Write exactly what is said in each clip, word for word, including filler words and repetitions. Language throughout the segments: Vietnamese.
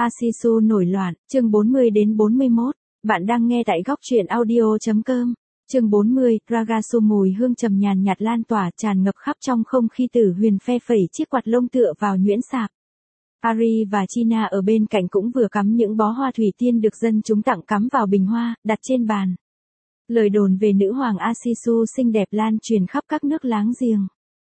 Asisu nổi loạn, chương bốn mươi đến bốn mươi mốt. Bạn đang nghe tại góc truyện audio chấm com. Chương bốn mươi, Ragasu mùi hương trầm nhàn nhạt lan tỏa tràn ngập khắp trong không khí. Tử Huyền phe phẩy chiếc quạt lông tựa vào nhuyễn sạp. Ari và China ở bên cạnh cũng vừa cắm những bó hoa thủy tiên được dân chúng tặng cắm vào bình hoa, đặt trên bàn. Lời đồn về nữ hoàng Asisu xinh đẹp lan truyền khắp các nước láng giềng.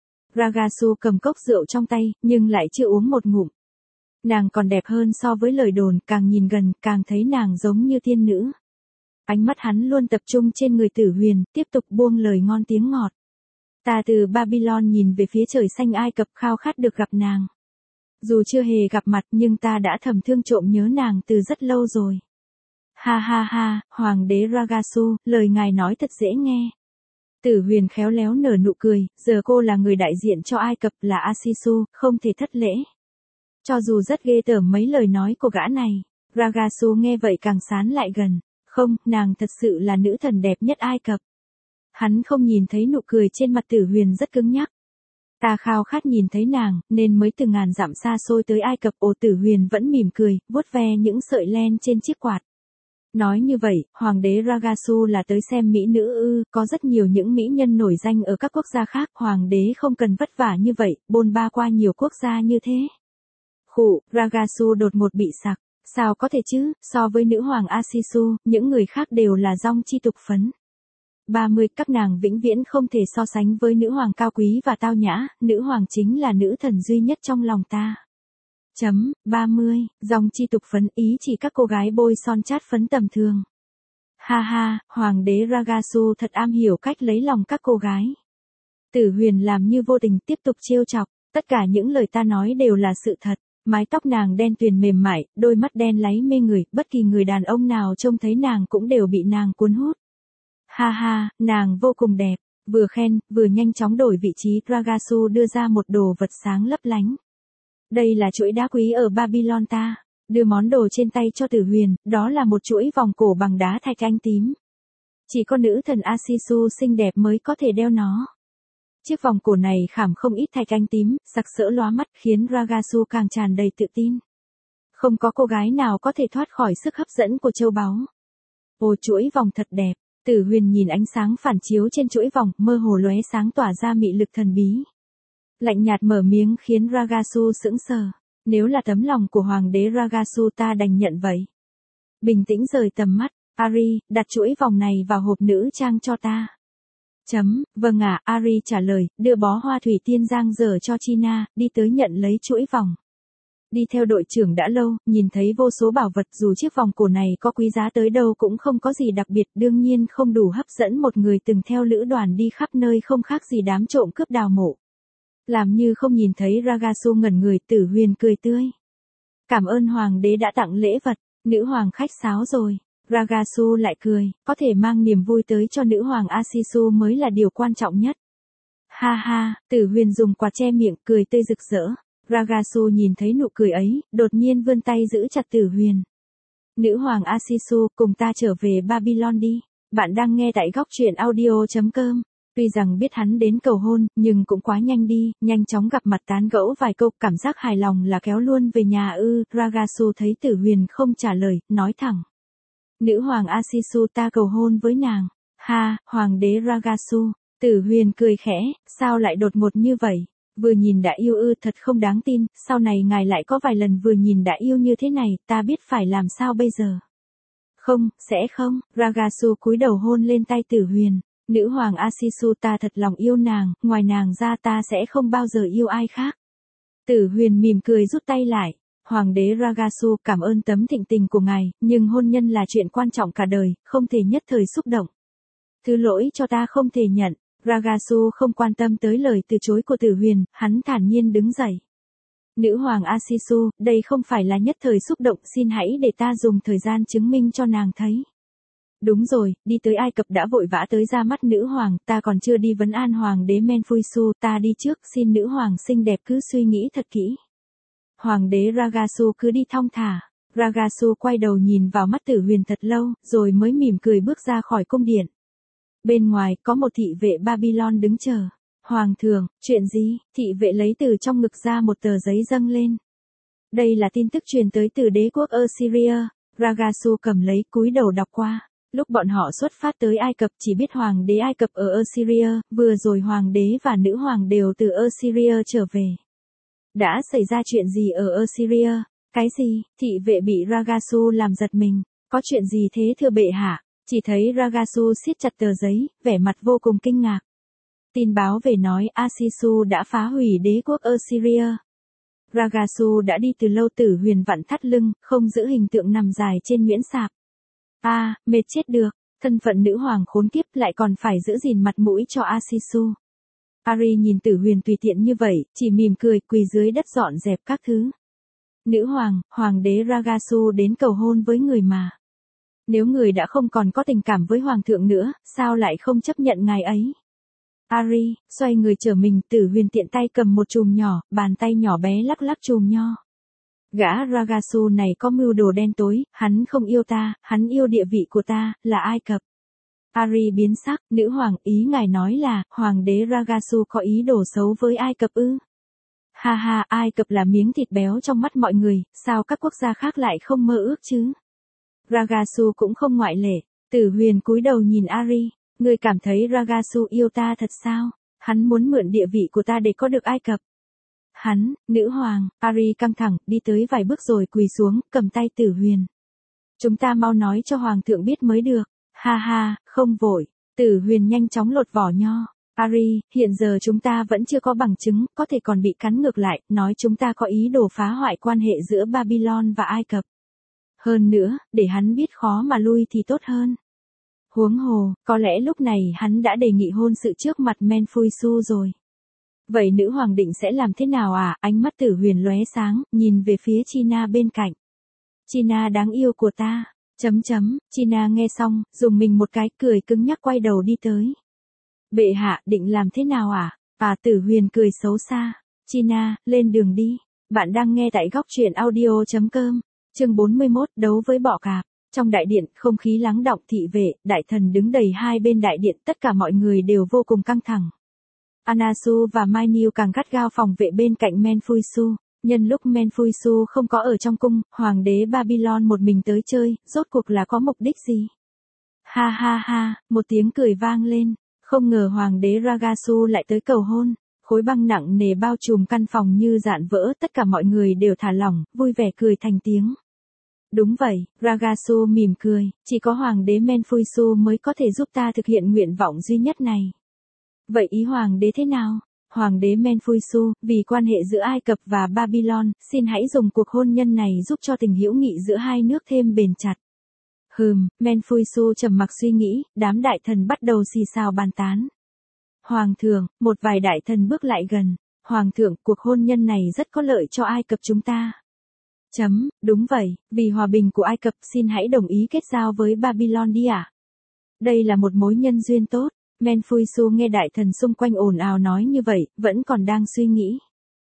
Ragasu cầm cốc rượu trong tay, nhưng lại chưa uống một ngụm. Nàng còn đẹp hơn so với lời đồn, càng nhìn gần, càng thấy nàng giống như tiên nữ. Ánh mắt hắn luôn tập trung trên người Tử Huyền, tiếp tục buông lời ngon tiếng ngọt. Ta từ Babylon nhìn về phía trời xanh Ai Cập khao khát được gặp nàng. Dù chưa hề gặp mặt nhưng ta đã thầm thương trộm nhớ nàng từ rất lâu rồi. Ha ha ha, Hoàng đế Ragasu, lời ngài nói thật dễ nghe. Tử Huyền khéo léo nở nụ cười, giờ cô là người đại diện cho Ai Cập, là Asisu, không thể thất lễ. Cho dù rất ghê tởm mấy lời nói của gã này, Ragasu nghe vậy càng sán lại gần. Không, nàng thật sự là nữ thần đẹp nhất Ai Cập. Hắn không nhìn thấy nụ cười trên mặt Tử Huyền rất cứng nhắc. Ta khao khát nhìn thấy nàng, nên mới từ ngàn dặm xa xôi tới Ai Cập. Ồ, Tử Huyền vẫn mỉm cười, vuốt ve những sợi len trên chiếc quạt. Nói như vậy, Hoàng đế Ragasu là tới xem mỹ nữ ư? Có rất nhiều những mỹ nhân nổi danh ở các quốc gia khác. Hoàng đế không cần vất vả như vậy, bôn ba qua nhiều quốc gia như thế. Khụ, Ragasu đột ngột bị sặc. Sao có thể chứ, so với nữ hoàng Asisu, những người khác đều là dong chi tục phấn. ba mươi, các nàng vĩnh viễn không thể so sánh với nữ hoàng cao quý và tao nhã, nữ hoàng chính là nữ thần duy nhất trong lòng ta. Chấm, ba mươi, dòng chi tục phấn ý chỉ các cô gái bôi son chát phấn tầm thường. Ha ha, Hoàng đế Ragasu thật am hiểu cách lấy lòng các cô gái. Tử Huyền làm như vô tình tiếp tục trêu chọc, tất cả những lời ta nói đều là sự thật. Mái tóc nàng đen tuyền mềm mại, đôi mắt đen láy mê người, bất kỳ người đàn ông nào trông thấy nàng cũng đều bị nàng cuốn hút. Ha ha, nàng vô cùng đẹp, vừa khen, vừa nhanh chóng đổi vị trí. Ragasu đưa ra một đồ vật sáng lấp lánh. Đây là chuỗi đá quý ở Babylon ta. Đưa món đồ trên tay cho Tử Huyền, đó là một chuỗi vòng cổ bằng đá thạch anh tím. Chỉ có nữ thần Asisu xinh đẹp mới có thể đeo nó. Chiếc vòng cổ này khảm không ít thạch anh tím, sặc sỡ lóa mắt, khiến Ragasu càng tràn đầy tự tin. Không có cô gái nào có thể thoát khỏi sức hấp dẫn của châu báu. Ồ, chuỗi vòng thật đẹp. Tử Huyền nhìn ánh sáng phản chiếu trên chuỗi vòng, mơ hồ lóe sáng tỏa ra mị lực thần bí. Lạnh nhạt mở miếng khiến Ragasu sững sờ. Nếu là tấm lòng của Hoàng đế Ragasu ta đành nhận vậy. Bình tĩnh rời tầm mắt. Ari, đặt chuỗi vòng này vào hộp nữ trang cho ta. Chấm, vâng ạ, à, Ari trả lời, đưa bó hoa thủy tiên giang dở cho China, đi tới nhận lấy chuỗi vòng. Đi theo đội trưởng đã lâu, nhìn thấy vô số bảo vật, dù chiếc vòng cổ này có quý giá tới đâu cũng không có gì đặc biệt, đương nhiên không đủ hấp dẫn một người từng theo lữ đoàn đi khắp nơi, không khác gì đám trộm cướp đào mộ. Làm như không nhìn thấy Ragasu ngẩn người. Tử Huyền cười tươi. Cảm ơn Hoàng đế đã tặng lễ vật, nữ hoàng khách sáo rồi. Ragasu lại cười, có thể mang niềm vui tới cho nữ hoàng Asisu mới là điều quan trọng nhất. Ha ha, Tử Huyền dùng quạt che miệng, cười tươi rực rỡ. Ragasu nhìn thấy nụ cười ấy, đột nhiên vươn tay giữ chặt Tử Huyền. Nữ hoàng Asisu, cùng ta trở về Babylon đi. Bạn đang nghe tại góc truyện audio chấm com. Tuy rằng biết hắn đến cầu hôn, nhưng cũng quá nhanh đi, nhanh chóng gặp mặt tán gẫu vài câu, cảm giác hài lòng là kéo luôn về nhà ư. Ragasu thấy Tử Huyền không trả lời, nói thẳng. Nữ hoàng Asisu, ta cầu hôn với nàng. Ha, Hoàng đế Ragasu. Tử Huyền cười khẽ, sao lại đột ngột như vậy? Vừa nhìn đã yêu ư, thật không đáng tin, sau này ngài lại có vài lần vừa nhìn đã yêu như thế này, ta biết phải làm sao bây giờ. Không, sẽ không. Ragasu cúi đầu hôn lên tay Tử Huyền. Nữ hoàng Asisu, ta thật lòng yêu nàng, ngoài nàng ra ta sẽ không bao giờ yêu ai khác. Tử Huyền mỉm cười rút tay lại. Hoàng đế Ragasu, cảm ơn tấm thịnh tình của ngài, nhưng hôn nhân là chuyện quan trọng cả đời, không thể nhất thời xúc động. Thứ lỗi cho ta không thể nhận. Ragasu không quan tâm tới lời từ chối của Tử Huyền, hắn thản nhiên đứng dậy. Nữ hoàng Asisu, đây không phải là nhất thời xúc động, xin hãy để ta dùng thời gian chứng minh cho nàng thấy. Đúng rồi, đi tới Ai Cập đã vội vã tới ra mắt nữ hoàng, ta còn chưa đi vấn an Hoàng đế Menfuisu, ta đi trước, xin nữ hoàng xinh đẹp cứ suy nghĩ thật kỹ. Hoàng đế Ragasu cứ đi thong thả. Ragasu quay đầu nhìn vào mắt Tử Huyền thật lâu, rồi mới mỉm cười bước ra khỏi cung điện. Bên ngoài, có một thị vệ Babylon đứng chờ. Hoàng thượng, chuyện gì? Thị vệ lấy từ trong ngực ra một tờ giấy dâng lên. Đây là tin tức truyền tới từ đế quốc Assyria. Ragasu cầm lấy cúi đầu đọc qua. Lúc bọn họ xuất phát tới Ai Cập chỉ biết hoàng đế Ai Cập ở Assyria, vừa rồi hoàng đế và nữ hoàng đều từ Assyria trở về. Đã xảy ra chuyện gì ở Assyria? Cái gì? Thị vệ bị Ragasu làm giật mình. Có chuyện gì thế thưa bệ hạ? Chỉ thấy Ragasu siết chặt tờ giấy, vẻ mặt vô cùng kinh ngạc. Tin báo về nói Asisu đã phá hủy đế quốc Assyria. Ragasu đã đi từ lâu, Tử Huyền vặn thắt lưng, không giữ hình tượng nằm dài trên nhuyễn sạp. A, à, mệt chết được, thân phận nữ hoàng khốn kiếp lại còn phải giữ gìn mặt mũi cho Asisu. Ari nhìn Tử Huyền tùy tiện như vậy, chỉ mỉm cười, quỳ dưới đất dọn dẹp các thứ. Nữ hoàng, hoàng đế Ragasu đến cầu hôn với người mà. Nếu người đã không còn có tình cảm với hoàng thượng nữa, sao lại không chấp nhận ngài ấy? Ari, xoay người trở mình, Tử Huyền tiện tay cầm một chùm nhỏ, bàn tay nhỏ bé lắc lắc chùm nho. Gã Ragasu này có mưu đồ đen tối, hắn không yêu ta, hắn yêu địa vị của ta, là Ai Cập. Ari biến sắc, nữ hoàng, ý ngài nói là, hoàng đế Ragasu có ý đồ xấu với Ai Cập ư? Ha ha, Ai Cập là miếng thịt béo trong mắt mọi người, sao các quốc gia khác lại không mơ ước chứ? Ragasu cũng không ngoại lệ. Tử Huyền cúi đầu nhìn Ari, ngươi cảm thấy Ragasu yêu ta thật sao? Hắn muốn mượn địa vị của ta để có được Ai Cập. Hắn, nữ hoàng, Ari căng thẳng, đi tới vài bước rồi quỳ xuống, cầm tay Tử Huyền. Chúng ta mau nói cho hoàng thượng biết mới được. Ha ha, không vội. Tử Huyền nhanh chóng lột vỏ nho. Ari, hiện giờ chúng ta vẫn chưa có bằng chứng, có thể còn bị cắn ngược lại, nói chúng ta có ý đồ phá hoại quan hệ giữa Babylon và Ai Cập. Hơn nữa, để hắn biết khó mà lui thì tốt hơn. Huống hồ, có lẽ lúc này hắn đã đề nghị hôn sự trước mặt Menfuisu rồi. Vậy nữ hoàng định sẽ làm thế nào à? Ánh mắt Tử Huyền lóe sáng, nhìn về phía China bên cạnh. China đáng yêu của ta. Chấm chấm, China nghe xong, dùng mình một cái, cười cứng nhắc quay đầu đi tới. Bệ hạ, định làm thế nào à? À, Tử Huyền cười xấu xa. China, lên đường đi. Bạn đang nghe tại góc truyện audio chấm com. Chương bốn mươi mốt, đấu với bọ cạp. Trong đại điện, không khí lắng đọng, thị vệ, đại thần đứng đầy hai bên đại điện, tất cả mọi người đều vô cùng căng thẳng. Anasu và Mainyu càng gắt gao phòng vệ bên cạnh Menfuisu. Nhân lúc Menfuisu không có ở trong cung, hoàng đế Babylon một mình tới chơi, rốt cuộc là có mục đích gì? Ha ha ha, một tiếng cười vang lên. Không ngờ hoàng đế Ragasu lại tới cầu hôn. Khối băng nặng nề bao trùm căn phòng như dạn vỡ, tất cả mọi người đều thả lỏng, vui vẻ cười thành tiếng. Đúng vậy, Ragasu mỉm cười, chỉ có hoàng đế Menfuisu mới có thể giúp ta thực hiện nguyện vọng duy nhất này. Vậy ý hoàng đế thế nào? Hoàng đế Menfuisu, vì quan hệ giữa Ai Cập và Babylon, xin hãy dùng cuộc hôn nhân này giúp cho tình hữu nghị giữa hai nước thêm bền chặt. Hừm, Menfuisu trầm mặc suy nghĩ, đám đại thần bắt đầu xì xào bàn tán. Hoàng thượng, một vài đại thần bước lại gần. Hoàng thượng, cuộc hôn nhân này rất có lợi cho Ai Cập chúng ta. Chấm, đúng vậy, vì hòa bình của Ai Cập xin hãy đồng ý kết giao với Babylon đi ạ. À? Đây là một mối nhân duyên tốt. Menfuisu nghe đại thần xung quanh ồn ào nói như vậy, vẫn còn đang suy nghĩ.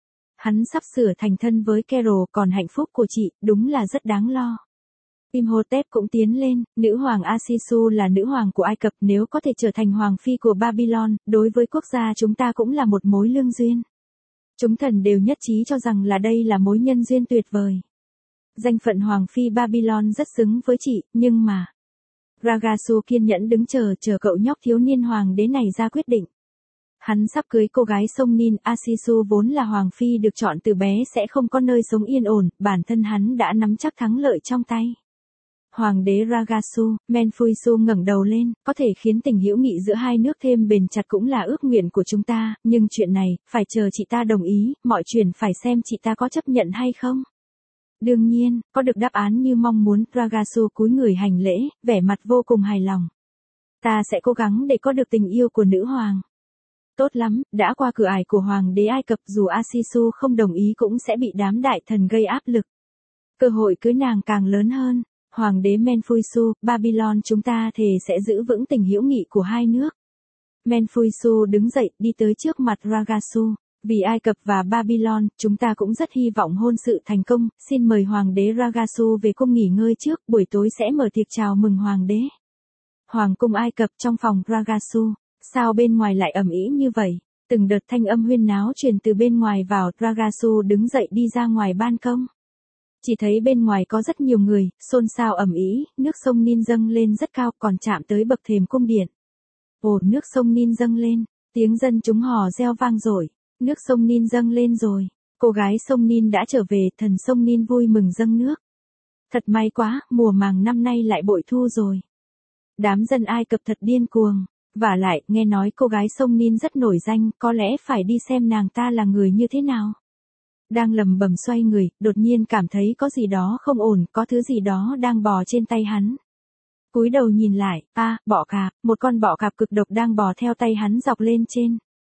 Hắn sắp sửa thành thân với Carol, còn hạnh phúc của chị, đúng là rất đáng lo. Imhotep cũng tiến lên, nữ hoàng Asisu là nữ hoàng của Ai Cập, nếu có thể trở thành hoàng phi của Babylon, đối với quốc gia chúng ta cũng là một mối lương duyên. Chúng thần đều nhất trí cho rằng là đây là mối nhân duyên tuyệt vời. Danh phận hoàng phi Babylon rất xứng với chị, nhưng mà... Ragasu kiên nhẫn đứng chờ, chờ cậu nhóc thiếu niên hoàng đế này ra quyết định. Hắn sắp cưới cô gái sông Nin, Asisu vốn là hoàng phi được chọn từ bé sẽ không có nơi sống yên ổn, bản thân hắn đã nắm chắc thắng lợi trong tay. Hoàng đế Ragasu, Menfuisu ngẩng đầu lên, có thể khiến tình hữu nghị giữa hai nước thêm bền chặt cũng là ước nguyện của chúng ta, nhưng chuyện này, phải chờ chị ta đồng ý, mọi chuyện phải xem chị ta có chấp nhận hay không. Đương nhiên, có được đáp án như mong muốn, Ragasu cúi người hành lễ, vẻ mặt vô cùng hài lòng. Ta sẽ cố gắng để có được tình yêu của nữ hoàng. Tốt lắm, đã qua cửa ải của hoàng đế Ai Cập, dù Asisu không đồng ý cũng sẽ bị đám đại thần gây áp lực. Cơ hội cưới nàng càng lớn hơn. Hoàng đế Menfuisu, Babylon chúng ta thề sẽ giữ vững tình hữu nghị của hai nước. Menfuisu đứng dậy, đi tới trước mặt Ragasu. Vì Ai Cập và Babylon, chúng ta cũng rất hy vọng hôn sự thành công, xin mời Hoàng đế Ragasu về cung nghỉ ngơi trước, buổi tối sẽ mở tiệc chào mừng Hoàng đế. Hoàng cung Ai Cập trong phòng Ragasu, sao bên ngoài lại ầm ĩ như vậy? Từng đợt thanh âm huyên náo truyền từ bên ngoài vào, Ragasu đứng dậy đi ra ngoài ban công. Chỉ thấy bên ngoài có rất nhiều người, xôn xao ầm ĩ, nước sông Nin dâng lên rất cao còn chạm tới bậc thềm cung điện. Ồ, nước sông Nin dâng lên, tiếng dân chúng hò reo vang dội, nước sông Nin dâng lên rồi, cô gái sông Nin đã trở về, thần sông Nin vui mừng dâng nước. Thật may quá, mùa màng năm nay lại bội thu rồi. Đám dân Ai Cập thật điên cuồng, vả lại, nghe nói cô gái sông Nin rất nổi danh, có lẽ phải đi xem nàng ta là người như thế nào. Đang lầm bầm xoay người, đột nhiên cảm thấy có gì đó không ổn, có thứ gì đó đang bò trên tay hắn. Cúi đầu nhìn lại, a, à, bọ cạp, một con bọ cạp cực độc đang bò theo tay hắn dọc lên trên.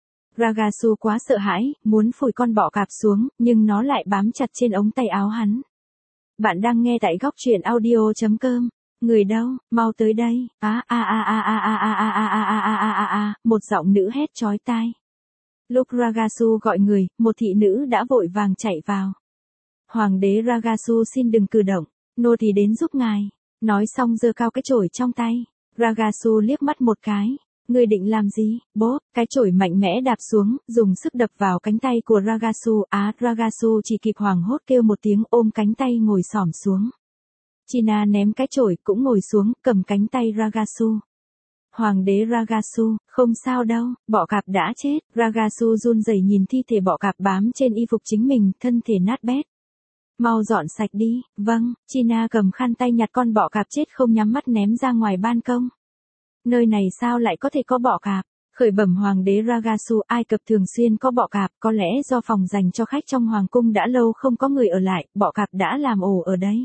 Ragasu quá sợ hãi, muốn phủi con bọ cạp xuống, nhưng nó lại bám chặt trên ống tay áo hắn. Bạn đang nghe tại góc truyện audio chấm com. Người đâu, mau tới đây. Á a a a a a a a a a a a a a, một giọng nữ hét chói tai. Lúc Ragasu gọi người, một thị nữ đã vội vàng chạy vào. Hoàng đế Ragasu xin đừng cử động, nô tỳ đến giúp ngài. Nói xong giơ cao cái chổi trong tay. Ragasu liếc mắt một cái. Ngươi định làm gì? Bốp, cái chổi mạnh mẽ đạp xuống, dùng sức đập vào cánh tay của Ragasu. Á, Ragasu chỉ kịp hoảng hốt kêu một tiếng ôm cánh tay ngồi xổm xuống. China ném cái chổi cũng ngồi xuống, cầm cánh tay Ragasu. Hoàng đế Ragasu, không sao đâu, bọ cạp đã chết. Ragasu run rẩy nhìn thi thể bọ cạp bám trên y phục chính mình, thân thể nát bét. Mau dọn sạch đi. Vâng, China cầm khăn tay nhặt con bọ cạp chết không nhắm mắt ném ra ngoài ban công. Nơi này sao lại có thể có bọ cạp? Khởi bẩm hoàng đế Ragasu, Ai Cập thường xuyên có bọ cạp, có lẽ do phòng dành cho khách trong hoàng cung đã lâu không có người ở lại, bọ cạp đã làm ổ ở đây.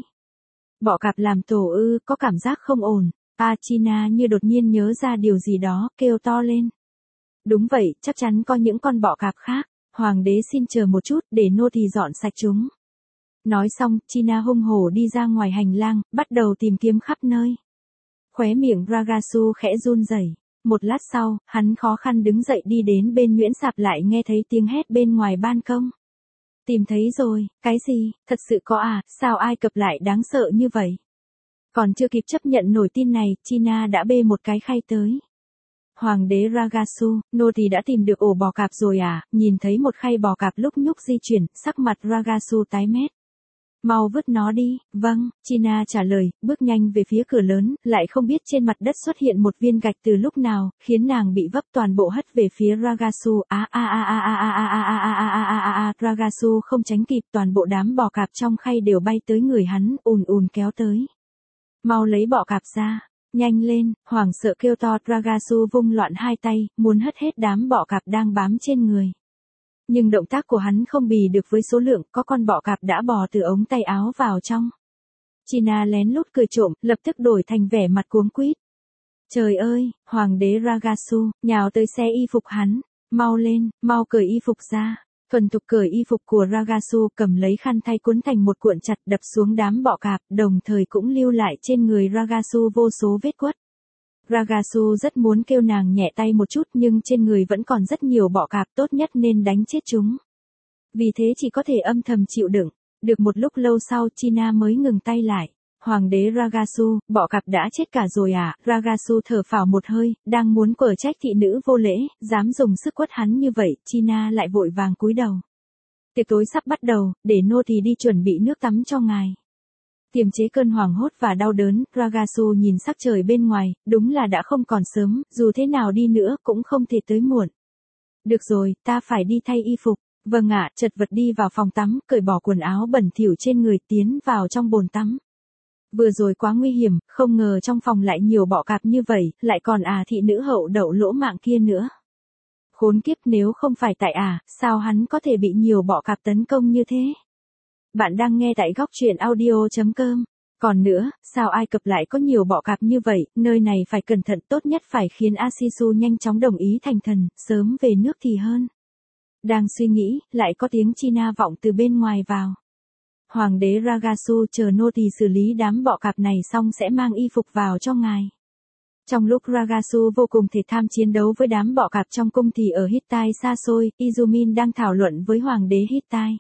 Bọ cạp làm tổ ư, có cảm giác không ổn. A China như đột nhiên nhớ ra điều gì đó, kêu to lên. Đúng vậy, chắc chắn có những con bọ cạp khác. Hoàng đế xin chờ một chút, để nô tỳ dọn sạch chúng. Nói xong, China hung hổ đi ra ngoài hành lang, bắt đầu tìm kiếm khắp nơi. Khóe miệng Ragasu khẽ run rẩy. Một lát sau, hắn khó khăn đứng dậy đi đến bên Nguyễn Sạp lại nghe thấy tiếng hét bên ngoài ban công. Tìm thấy rồi, cái gì, thật sự có à, sao Ai Cập lại đáng sợ như vậy? Còn chưa kịp chấp nhận nổi tin này, China đã bê một cái khay tới. Hoàng đế Ragasu, nô tỳ đã tìm được ổ bò cạp rồi à, nhìn thấy một khay bò cạp lúc nhúc di chuyển, sắc mặt Ragasu tái mét. Mau vứt nó đi. Vâng, China trả lời, bước nhanh về phía cửa lớn, lại không biết trên mặt đất xuất hiện một viên gạch từ lúc nào, khiến nàng bị vấp toàn bộ hất về phía Ragasu. A a a a a a a a a a a a a, Ragasu không tránh kịp, toàn bộ đám bò cạp trong khay đều bay tới người hắn, ùn ùn kéo tới. Mau lấy bọ cạp ra, nhanh lên, hoảng sợ kêu to. Ragasu vung loạn hai tay, muốn hất hết đám bọ cạp đang bám trên người. Nhưng động tác của hắn không bì được với số lượng, có con bọ cạp đã bò từ ống tay áo vào trong. China lén lút cười trộm, lập tức đổi thành vẻ mặt cuống quýt. Trời ơi, hoàng đế Ragasu, nhào tới xe y phục hắn, mau lên, mau cởi y phục ra. Thuần thục cởi y phục của Ragasu, cầm lấy khăn thay cuốn thành một cuộn chặt đập xuống đám bọ cạp, đồng thời cũng lưu lại trên người Ragasu vô số vết quất. Ragasu rất muốn kêu nàng nhẹ tay một chút nhưng trên người vẫn còn rất nhiều bọ cạp, tốt nhất nên đánh chết chúng. Vì thế chỉ có thể âm thầm chịu đựng. Được một lúc lâu sau China mới ngừng tay lại. Hoàng đế Ragasu, bọ cạp đã chết cả rồi à? Ragasu thở phào một hơi, đang muốn quở trách thị nữ vô lễ, dám dùng sức quất hắn như vậy, China lại vội vàng cúi đầu. Tiệc tối sắp bắt đầu, để nô tỳ đi chuẩn bị nước tắm cho ngài. Kiềm chế cơn hoảng hốt và đau đớn, Ragasu nhìn sắc trời bên ngoài, đúng là đã không còn sớm, dù thế nào đi nữa cũng không thể tới muộn. Được rồi, ta phải đi thay y phục. Vâng ạ, chật vật đi vào phòng tắm, cởi bỏ quần áo bẩn thỉu trên người, tiến vào trong bồn tắm. Vừa rồi quá nguy hiểm, không ngờ trong phòng lại nhiều bọ cạp như vậy, lại còn à thị nữ hậu đậu lỗ mạng kia nữa. Khốn kiếp, nếu không phải tại à, sao hắn có thể bị nhiều bọ cạp tấn công như thế? Bạn đang nghe tại góc truyện audio chấm com. Còn nữa, sao Ai Cập lại có nhiều bọ cạp như vậy, nơi này phải cẩn thận, tốt nhất phải khiến Asisu nhanh chóng đồng ý thành thần, sớm về nước thì hơn. Đang suy nghĩ, lại có tiếng China vọng từ bên ngoài vào. Hoàng đế Ragasu, chờ nô tỳ xử lý đám bọ cạp này xong sẽ mang y phục vào cho ngài. Trong lúc Ragasu vô cùng thể tham chiến đấu với đám bọ cạp trong cung thì ở Hittite xa xôi, Izumin đang thảo luận với hoàng đế Hittite.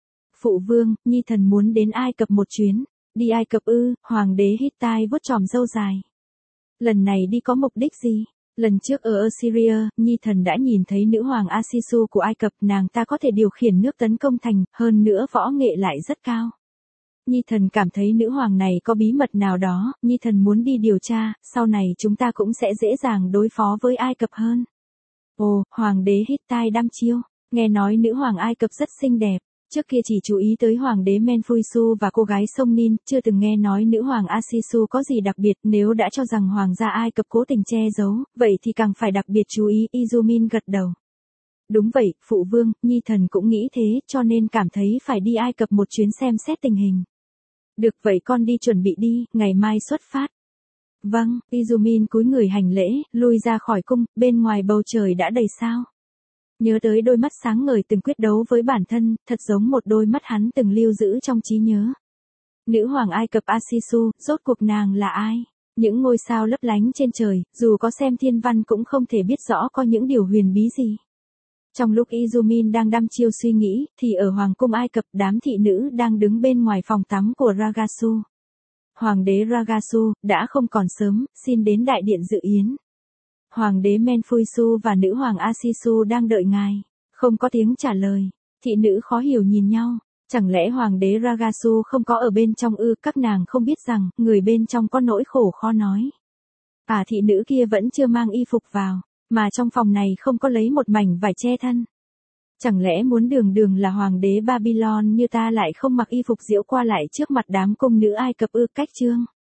Phụ vương, nhi thần muốn đến Ai Cập một chuyến. Đi Ai Cập ư? Hoàng đế Hittite vuốt chòm râu dài. Lần này đi có mục đích gì? Lần trước ở Assyria, nhi thần đã nhìn thấy nữ hoàng Asisu của Ai Cập, nàng ta có thể điều khiển nước tấn công thành, hơn nữa võ nghệ lại rất cao. Nhi thần cảm thấy nữ hoàng này có bí mật nào đó, Nhi thần muốn đi điều tra, sau này chúng ta cũng sẽ dễ dàng đối phó với Ai Cập hơn. Ồ, hoàng đế Hittite đăm chiêu, nghe nói nữ hoàng Ai Cập rất xinh đẹp. Trước kia chỉ chú ý tới hoàng đế Menfuisu và cô gái sông Nin, chưa từng nghe nói nữ hoàng Asisu có gì đặc biệt. Nếu đã cho rằng hoàng gia Ai Cập cố tình che giấu, vậy thì càng phải đặc biệt chú ý. Izumin gật đầu. Đúng vậy, phụ vương, Nhi thần cũng nghĩ thế, cho nên cảm thấy phải đi Ai Cập một chuyến xem xét tình hình. Được vậy con đi chuẩn bị đi, ngày mai xuất phát. Vâng, Izumin cúi người hành lễ, lui ra khỏi cung, bên ngoài bầu trời đã đầy sao. Nhớ tới đôi mắt sáng ngời từng quyết đấu với bản thân, thật giống một đôi mắt hắn từng lưu giữ trong trí nhớ. Nữ hoàng Ai Cập Asisu, rốt cuộc nàng là ai? Những ngôi sao lấp lánh trên trời, dù có xem thiên văn cũng không thể biết rõ có những điều huyền bí gì. Trong lúc Izumin đang đăm chiêu suy nghĩ, thì ở Hoàng cung Ai Cập đám thị nữ đang đứng bên ngoài phòng tắm của Ragasu. Hoàng đế Ragasu, đã không còn sớm, xin đến đại điện dự yến. Hoàng đế Menfuisu và nữ hoàng Asisu đang đợi ngài. Không có tiếng trả lời. Thị nữ khó hiểu nhìn nhau. Chẳng lẽ hoàng đế Ragasu không có ở bên trong ư? Các nàng không biết rằng, người bên trong có nỗi khổ khó nói. À, thị nữ kia vẫn chưa mang y phục vào, mà trong phòng này không có lấy một mảnh vải che thân. Chẳng lẽ muốn đường đường là hoàng đế Babylon như ta lại không mặc y phục diễu qua lại trước mặt đám cung nữ Ai Cập ư? Cách chương